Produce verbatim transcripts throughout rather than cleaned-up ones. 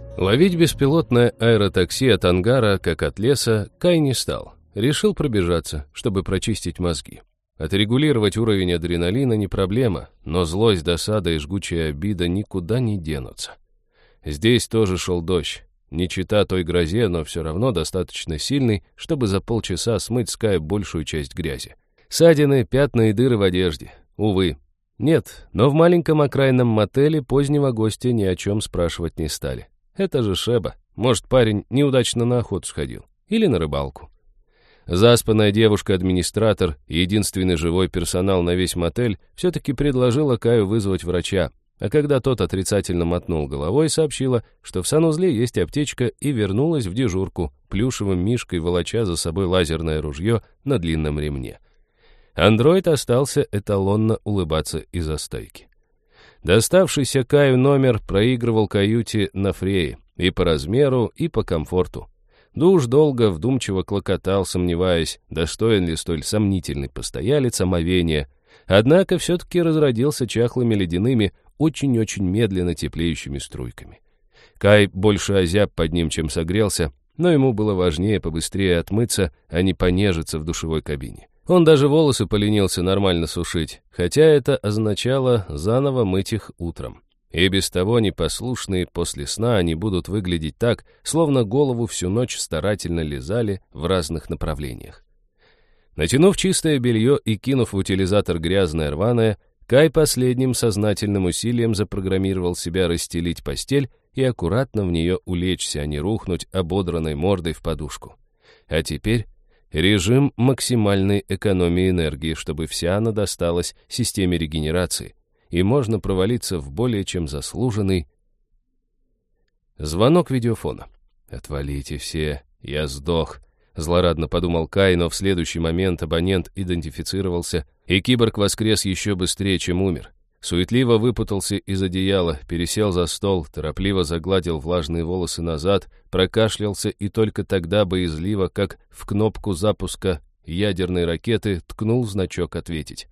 Ловить беспилотное аэротакси от ангара, как от леса, Кай не стал. Решил пробежаться, чтобы прочистить мозги. Отрегулировать уровень адреналина не проблема, но злость, досада и жгучая обида никуда не денутся. Здесь тоже шел дождь. Не чета той грозе, но все равно достаточно сильный, чтобы за полчаса смыть с Кая большую часть грязи. Ссадины, пятна и дыры в одежде. Увы. Нет, но в маленьком окраинном мотеле позднего гостя ни о чем спрашивать не стали. Это же Шеба. Может, парень неудачно на охоту сходил. Или на рыбалку. Заспанная девушка-администратор и единственный живой персонал на весь мотель все-таки предложила Каю вызвать врача, а когда тот отрицательно мотнул головой, сообщила, что в санузле есть аптечка, и вернулась в дежурку, плюшевым мишкой волоча за собой лазерное ружье на длинном ремне. Андроид остался эталонно улыбаться из-за стойки. Доставшийся Каю номер проигрывал каюте на Фрее и по размеру, и по комфорту. Душ долго, вдумчиво клокотал, сомневаясь, достоин ли столь сомнительный постоялец омовения, однако все-таки разродился чахлыми ледяными, очень-очень медленно теплеющими струйками. Кай больше озяб под ним, чем согрелся, но ему было важнее побыстрее отмыться, а не понежиться в душевой кабине. Он даже волосы поленился нормально сушить, хотя это означало заново мыть их утром. И без того непослушные после сна они будут выглядеть так, словно голову всю ночь старательно лизали в разных направлениях. Натянув чистое белье и кинув в утилизатор грязное рваное, Кай последним сознательным усилием запрограммировал себя расстелить постель и аккуратно в нее улечься, а не рухнуть ободранной мордой в подушку. А теперь режим максимальной экономии энергии, чтобы вся она досталась системе регенерации, и можно провалиться в более чем заслуженный... Звонок видеофона. «Отвалите все, я сдох», — злорадно подумал Кай, но в следующий момент абонент идентифицировался, и киборг воскрес еще быстрее, чем умер. Суетливо выпутался из одеяла, пересел за стол, торопливо загладил влажные волосы назад, прокашлялся и только тогда боязливо, как в кнопку запуска ядерной ракеты, ткнул значок «Ответить».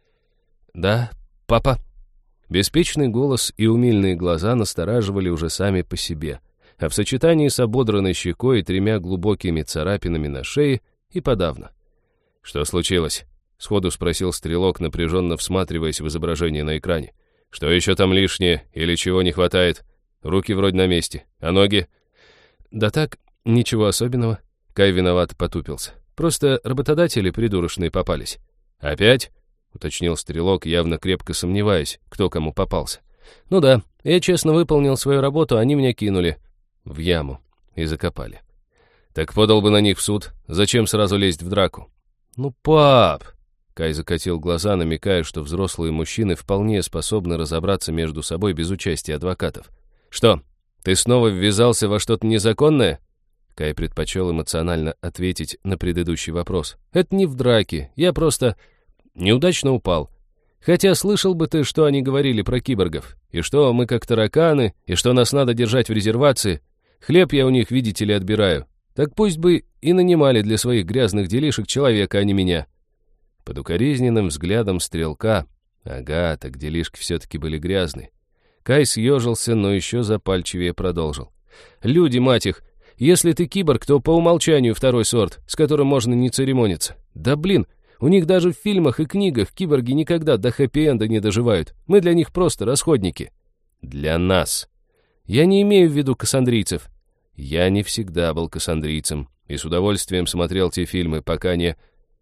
«Да, папа?» Беспечный голос и умильные глаза настораживали уже сами по себе, а в сочетании с ободранной щекой и тремя глубокими царапинами на шее и подавно. «Что случилось?» — сходу спросил стрелок, напряженно всматриваясь в изображение на экране. «Что еще там лишнее или чего не хватает? Руки вроде на месте, а ноги?» «Да так, ничего особенного». Кай виновато потупился. «Просто работодатели придурочные попались». «Опять?» — уточнил стрелок, явно крепко сомневаясь, кто кому попался. «Ну да, я честно выполнил свою работу, они меня кинули в яму и закопали». «Так подал бы на них в суд. Зачем сразу лезть в драку?» «Ну, пап!» Кай закатил глаза, намекая, что взрослые мужчины вполне способны разобраться между собой без участия адвокатов. «Что, ты снова ввязался во что-то незаконное?» Кай предпочел эмоционально ответить на предыдущий вопрос. «Это не в драке, я просто неудачно упал. Хотя слышал бы ты, что они говорили про киборгов, и что мы как тараканы, и что нас надо держать в резервации. Хлеб я у них, видите ли, отбираю. Так пусть бы и нанимали для своих грязных делишек человека, а не меня». Под укоризненным взглядом стрелка, ага, так делишки все-таки были грязные, Кай съежился, но еще запальчивее продолжил. «Люди, мать их, если ты киборг, то по умолчанию второй сорт, с которым можно не церемониться. Да блин, у них даже в фильмах и книгах киборги никогда до хэппи-энда не доживают. Мы для них просто расходники». «Для нас». «Я не имею в виду кассандрийцев». «Я не всегда был кассандрийцем и с удовольствием смотрел те фильмы, пока не...»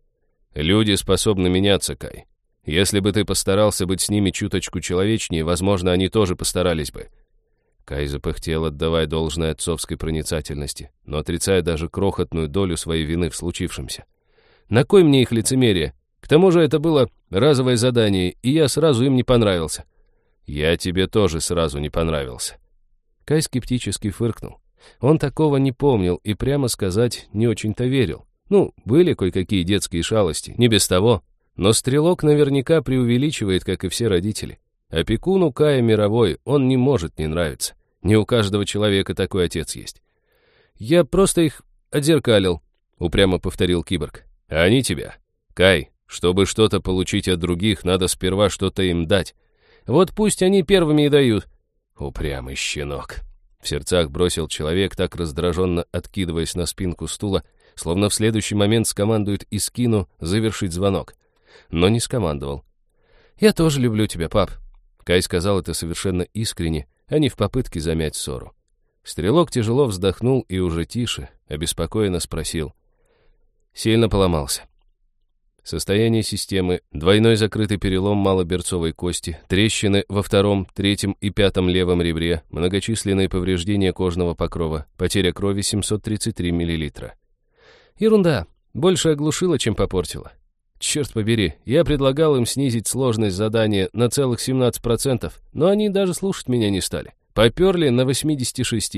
«Люди способны меняться, Кай. Если бы ты постарался быть с ними чуточку человечнее, возможно, они тоже постарались бы». Кай запыхтел, отдавая должное отцовской проницательности, но отрицая даже крохотную долю своей вины в случившемся. «На кой мне их лицемерие? К тому же это было разовое задание, и я сразу им не понравился». «Я тебе тоже сразу не понравился». Кай скептически фыркнул. Он такого не помнил и, прямо сказать, не очень-то верил. Ну, были кое-какие детские шалости, не без того. Но стрелок наверняка преувеличивает, как и все родители. Опекуну Кая мировой он не может не нравиться. Не у каждого человека такой отец есть. «Я просто их отзеркалил», — упрямо повторил киборг. «А они тебя. Кай, чтобы что-то получить от других, надо сперва что-то им дать. Вот пусть они первыми и дают». «Упрямый щенок». В сердцах бросил человек, так раздраженно откидываясь на спинку стула, словно в следующий момент скомандует Искину завершить звонок. Но не скомандовал. «Я тоже люблю тебя, пап». Кай сказал это совершенно искренне, а не в попытке замять ссору. Стрелок тяжело вздохнул и уже тише, обеспокоенно спросил. «Сильно поломался?» Состояние системы: двойной закрытый перелом малоберцовой кости, трещины во втором, третьем и пятом левом ребре, многочисленные повреждения кожного покрова, потеря крови семьсот тридцать три миллилитра. Ерунда, больше оглушила, чем попортила. Черт побери, я предлагал им снизить сложность задания на целых семнадцать процентов, но они даже слушать меня не стали. Поперли на восемьдесят шесть.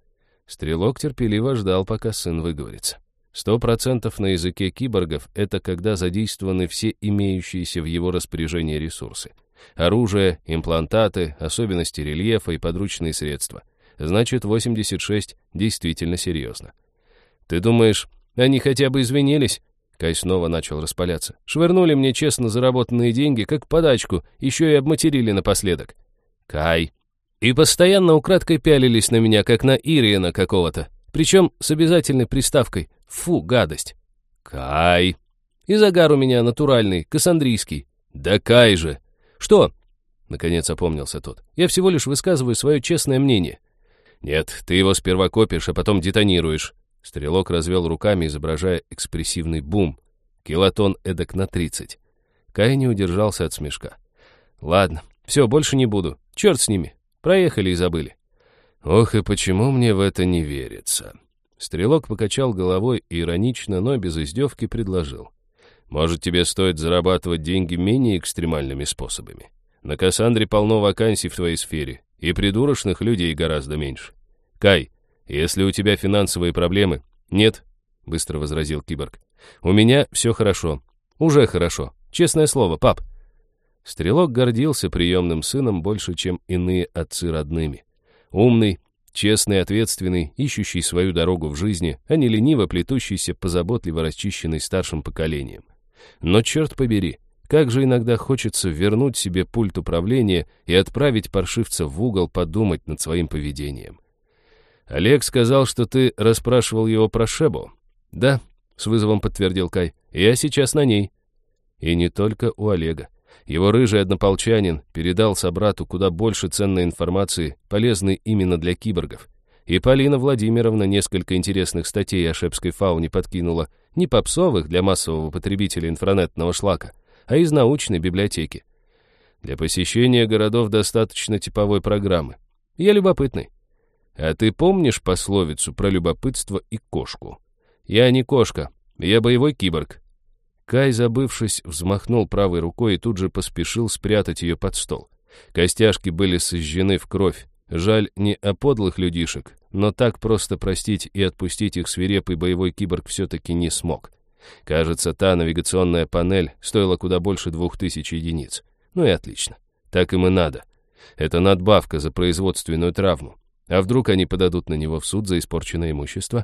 Стрелок терпеливо ждал, пока сын выговорится. Сто процентов на языке киборгов — это когда задействованы все имеющиеся в его распоряжении ресурсы. Оружие, имплантаты, особенности рельефа и подручные средства. Значит, восемьдесят шесть действительно серьезно. «Ты думаешь, они хотя бы извинились?» Кай снова начал распаляться. «Швырнули мне честно заработанные деньги, как подачку, еще и обматерили напоследок». «Кай!» И постоянно украдкой пялились на меня, как на Ириена какого-то. Причем с обязательной приставкой «фу, гадость». «Кай!» И загар у меня натуральный, кассандрийский. «Да Кай же!» «Что?» Наконец опомнился тот. «Я всего лишь высказываю свое честное мнение». «Нет, ты его сперва копишь, а потом детонируешь». Стрелок развел руками, изображая экспрессивный бум. Килотон эдак на тридцать. Кай не удержался от смешка. «Ладно, все, больше не буду. Черт с ними. Проехали и забыли». «Ох, и почему мне в это не верится?» Стрелок покачал головой и иронично, но без издевки предложил. «Может, тебе стоит зарабатывать деньги менее экстремальными способами? На Кассандре полно вакансий в твоей сфере, и придурочных людей гораздо меньше. Кай, если у тебя финансовые проблемы...» «Нет», — быстро возразил киборг. «У меня все хорошо. Уже хорошо. Честное слово, пап». Стрелок гордился приемным сыном больше, чем иные отцы родными. Умный, честный, ответственный, ищущий свою дорогу в жизни, а не лениво плетущийся по заботливо расчищенной старшим поколением. Но, черт побери, как же иногда хочется вернуть себе пульт управления и отправить паршивца в угол подумать над своим поведением. «Олег сказал, что ты расспрашивал его про Шебу». «Да», — с вызовом подтвердил Кай, — «я сейчас на ней». И не только у Олега. Его рыжий однополчанин передал собрату куда больше ценной информации, полезной именно для киборгов. И Полина Владимировна несколько интересных статей о шебской фауне подкинула, не попсовых для массового потребителя инфранетного шлака, а из научной библиотеки. Для посещения городов достаточно типовой программы. Я любопытный. А ты помнишь пословицу про любопытство и кошку? Я не кошка, я боевой киборг. Кай, забывшись, взмахнул правой рукой и тут же поспешил спрятать ее под стол. Костяшки были сожжены в кровь. Жаль не о подлых людишек, но так просто простить и отпустить их свирепый боевой киборг все-таки не смог. Кажется, та навигационная панель стоила куда больше двух тысяч единиц. Ну и отлично. Так им и надо. Это надбавка за производственную травму. А вдруг они подадут на него в суд за испорченное имущество?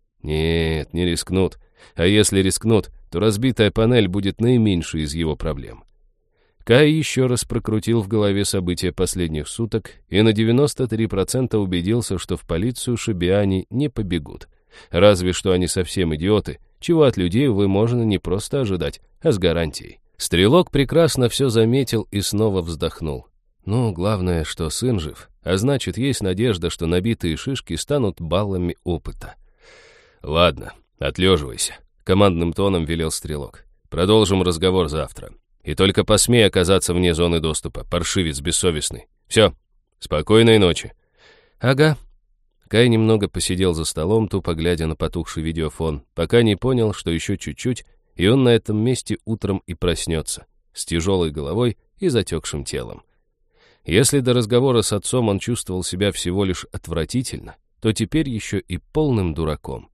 Нет, не рискнут. А если рискнут, то разбитая панель будет наименьшей из его проблем. Кай еще раз прокрутил в голове события последних суток и на девяносто три процента убедился, что в полицию шебиане не побегут. Разве что они совсем идиоты, чего от людей, увы, можно не просто ожидать, а с гарантией. Стрелок прекрасно все заметил и снова вздохнул. Ну, главное, что сын жив, а значит, есть надежда, что набитые шишки станут баллами опыта. «Ладно, отлеживайся», — командным тоном велел Стрелок. «Продолжим разговор завтра. И только посмей оказаться вне зоны доступа, паршивец бессовестный. Все, спокойной ночи». «Ага». Кай немного посидел за столом, тупо глядя на потухший видеофон, пока не понял, что еще чуть-чуть, и он на этом месте утром и проснется, с тяжелой головой и затекшим телом. Если до разговора с отцом он чувствовал себя всего лишь отвратительно, то теперь еще и полным дураком.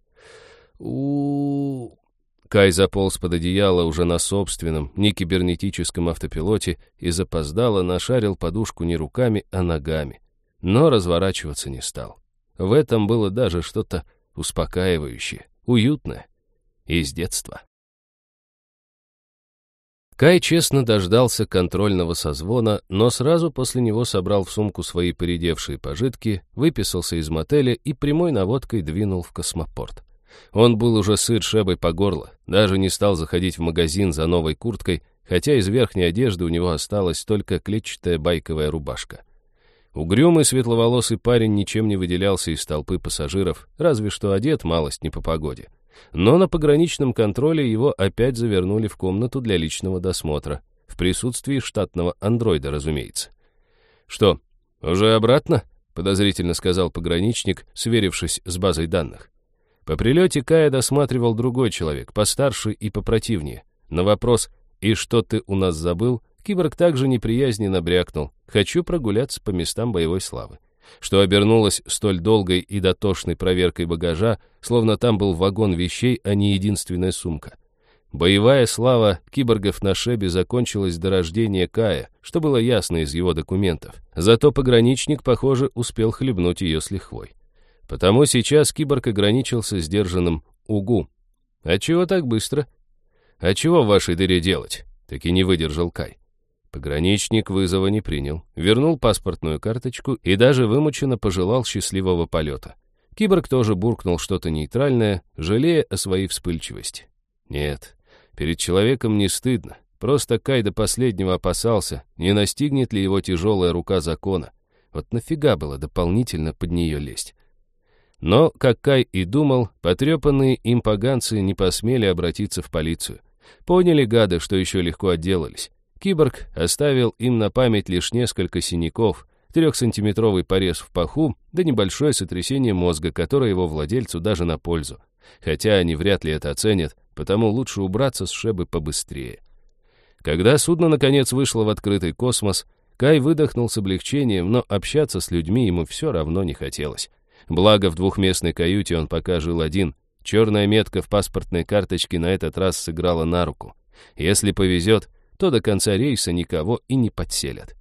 у Кай заполз под одеяло уже на собственном, не кибернетическом автопилоте и запоздало нашарил подушку не руками, а ногами. Но разворачиваться не стал. В этом было даже что-то успокаивающее, уютное, из детства. Кай честно дождался контрольного созвона, но сразу после него собрал в сумку свои поредевшие пожитки, выписался из мотеля и прямой наводкой двинул в космопорт. Он был уже сыт шебой по горло, даже не стал заходить в магазин за новой курткой, хотя из верхней одежды у него осталась только клетчатая байковая рубашка. Угрюмый светловолосый парень ничем не выделялся из толпы пассажиров, разве что одет малость не по погоде. Но на пограничном контроле его опять завернули в комнату для личного досмотра, в присутствии штатного андроида, разумеется. «Что, уже обратно?» — подозрительно сказал пограничник, сверившись с базой данных. По прилете Кая досматривал другой человек, постарше и попротивнее. На вопрос «И что ты у нас забыл?» киборг также неприязненно брякнул: «Хочу прогуляться по местам боевой славы», что обернулось столь долгой и дотошной проверкой багажа, словно там был вагон вещей, а не единственная сумка. Боевая слава киборгов на Шебе закончилась до рождения Кая, что было ясно из его документов. Зато пограничник, похоже, успел хлебнуть ее с лихвой. Потому сейчас киборг ограничился сдержанным «угу». «А чего так быстро?» «А чего в вашей дыре делать?» — таки не выдержал Кай. Пограничник вызова не принял, вернул паспортную карточку и даже вымученно пожелал счастливого полета. Киборг тоже буркнул что-то нейтральное, жалея о своей вспыльчивости. Нет, перед человеком не стыдно, просто Кай до последнего опасался, не настигнет ли его тяжелая рука закона. Вот нафига было дополнительно под нее лезть? Но, как Кай и думал, потрепанные им поганцы не посмели обратиться в полицию. Поняли гады, что еще легко отделались. Киборг оставил им на память лишь несколько синяков, трехсантиметровый порез в паху, да небольшое сотрясение мозга, которое его владельцу даже на пользу. Хотя они вряд ли это оценят, потому лучше убраться с Шебы побыстрее. Когда судно наконец вышло в открытый космос, Кай выдохнул с облегчением, но общаться с людьми ему все равно не хотелось. Благо в двухместной каюте он пока жил один. Черная метка в паспортной карточке на этот раз сыграла на руку. Если повезет, то до конца рейса никого и не подселят.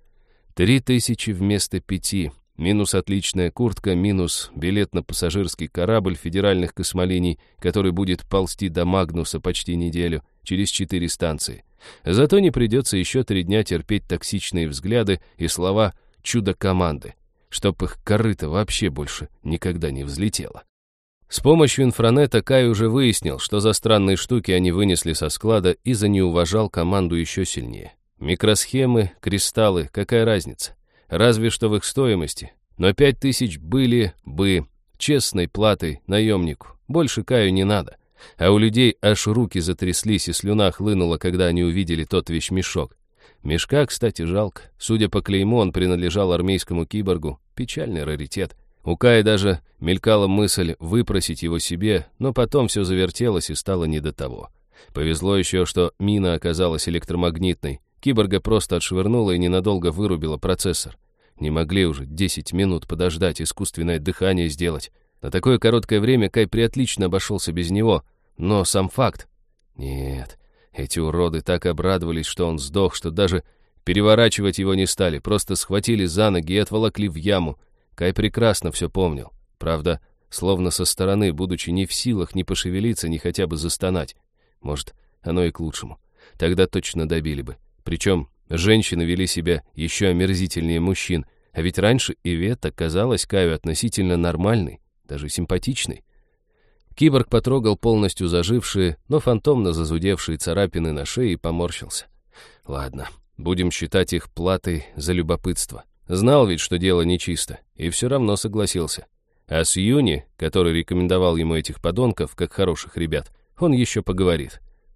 Три тысячи вместо пяти, минус отличная куртка, минус билет на пассажирский корабль федеральных космолиний, который будет ползти до Магнуса почти неделю, через четыре станции. Зато не придется еще три дня терпеть токсичные взгляды и слова «чудо-команды», чтоб их корыто вообще больше никогда не взлетело. С помощью инфранета Кай уже выяснил, что за странные штуки они вынесли со склада и занеуважал команду еще сильнее. Микросхемы, кристаллы, какая разница? Разве что в их стоимости. Но пять тысяч были бы честной платой наемнику. Больше Каю не надо. А у людей аж руки затряслись и слюна хлынула, когда они увидели тот вещмешок. Мешка, кстати, жалко. Судя по клейму, он принадлежал армейскому киборгу. Печальный раритет. У Кая даже мелькала мысль выпросить его себе, но потом все завертелось и стало не до того. Повезло еще, что мина оказалась электромагнитной. Киборга просто отшвырнула и ненадолго вырубила процессор. Не могли уже десять минут подождать, искусственное дыхание сделать. На такое короткое время Кай приотлично обошелся без него, но сам факт... Нет, эти уроды так обрадовались, что он сдох, что даже переворачивать его не стали, просто схватили за ноги и отволокли в яму. Кай прекрасно все помнил. Правда, словно со стороны, будучи не в силах ни пошевелиться, ни хотя бы застонать. Может, оно и к лучшему. Тогда точно добили бы. Причем женщины вели себя еще омерзительнее мужчин, а ведь раньше Ивета казалась Каю относительно нормальной, даже симпатичной. Киборг потрогал полностью зажившие, но фантомно зазудевшие царапины на шее и поморщился. Ладно, будем считать их платой за любопытство. Знал ведь, что дело нечисто, и все равно согласился. А с Юни, который рекомендовал ему этих подонков, как хороших ребят, он еще поговорит.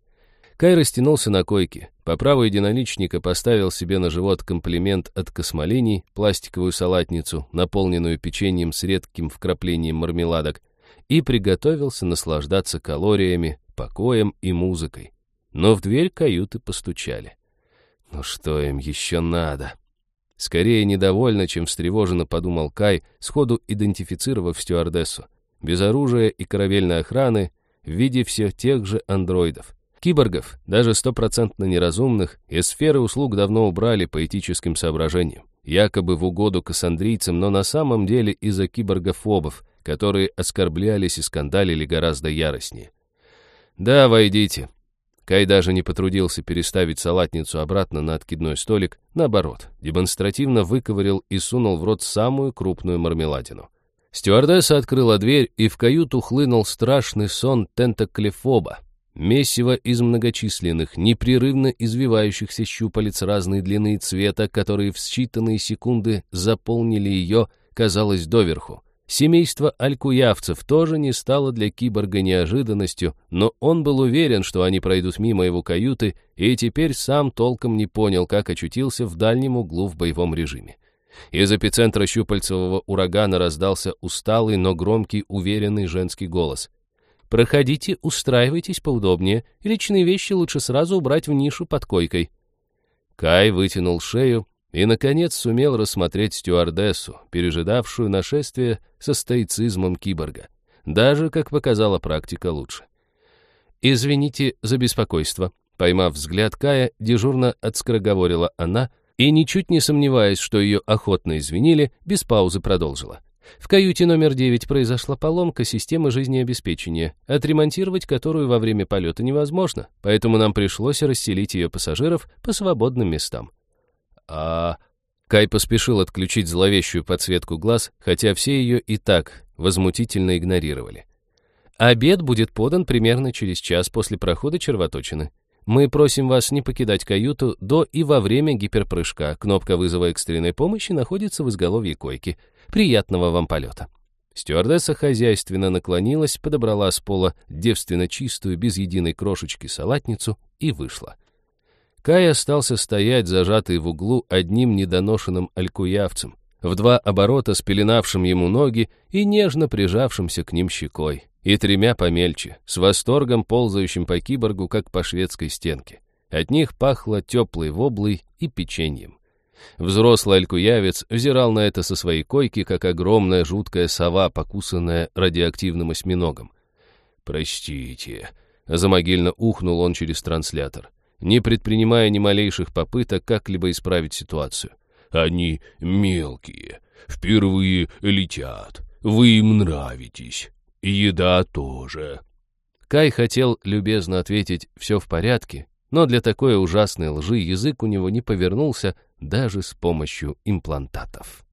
Кай растянулся на койке, по праву единоличника поставил себе на живот комплимент от космолиний, пластиковую салатницу, наполненную печеньем с редким вкраплением мармеладок, и приготовился наслаждаться калориями, покоем и музыкой. Но в дверь каюты постучали. Ну что им еще надо? Скорее недовольно, чем встревоженно подумал Кай, сходу идентифицировав стюардессу. Без оружия и корабельной охраны, в виде все тех же андроидов. Киборгов, даже стопроцентно неразумных, из сферы услуг давно убрали по этическим соображениям. Якобы в угоду кассандрийцам, но на самом деле из-за киборгофобов, которые оскорблялись и скандалили гораздо яростнее. «Да, войдите». Кай даже не потрудился переставить салатницу обратно на откидной столик, наоборот, демонстративно выковырял и сунул в рот самую крупную мармеладину. Стюардесса открыла дверь, и в каюту хлынул страшный сон тентаклефоба. Месиво из многочисленных, непрерывно извивающихся щупалец разной длины и цвета, которые в считанные секунды заполнили ее, казалось, доверху. Семейство алькуявцев тоже не стало для киборга неожиданностью, но он был уверен, что они пройдут мимо его каюты, и теперь сам толком не понял, как очутился в дальнем углу в боевом режиме. Из эпицентра щупальцевого урагана раздался усталый, но громкий, уверенный женский голос. «Проходите, устраивайтесь поудобнее, личные вещи лучше сразу убрать в нишу под койкой». Кай вытянул шею и, наконец, сумел рассмотреть стюардессу, пережидавшую нашествие со стоицизмом киборга. Даже, как показала практика, лучше. «Извините за беспокойство», — поймав взгляд Кая, дежурно отскороговорила она, и, ничуть не сомневаясь, что ее охотно извинили, без паузы продолжила. В каюте номер девять произошла поломка системы жизнеобеспечения, отремонтировать которую во время полета невозможно, поэтому нам пришлось расселить ее пассажиров по свободным местам. А... Кай поспешил отключить зловещую подсветку глаз, хотя все ее и так возмутительно игнорировали. Обед будет подан примерно через час после прохода червоточины. Мы просим вас не покидать каюту до и во время гиперпрыжка. Кнопка вызова экстренной помощи находится в изголовье койки. Приятного вам полета». Стюардесса хозяйственно наклонилась, подобрала с пола девственно чистую, без единой крошечки салатницу и вышла. Кай остался стоять, зажатый в углу одним недоношенным алькуявцем, в два оборота спеленавшим ему ноги и нежно прижавшимся к ним щекой, и тремя помельче, с восторгом ползающим по киборгу, как по шведской стенке. От них пахло теплой воблой и печеньем. Взрослый алькуявец взирал на это со своей койки, как огромная жуткая сова, покусанная радиоактивным осьминогом. «Простите», — замогильно ухнул он через транслятор, не предпринимая ни малейших попыток как-либо исправить ситуацию. «Они мелкие, впервые летят, вы им нравитесь, и еда тоже». Кай хотел любезно ответить «все в порядке», но для такой ужасной лжи язык у него не повернулся даже с помощью имплантатов.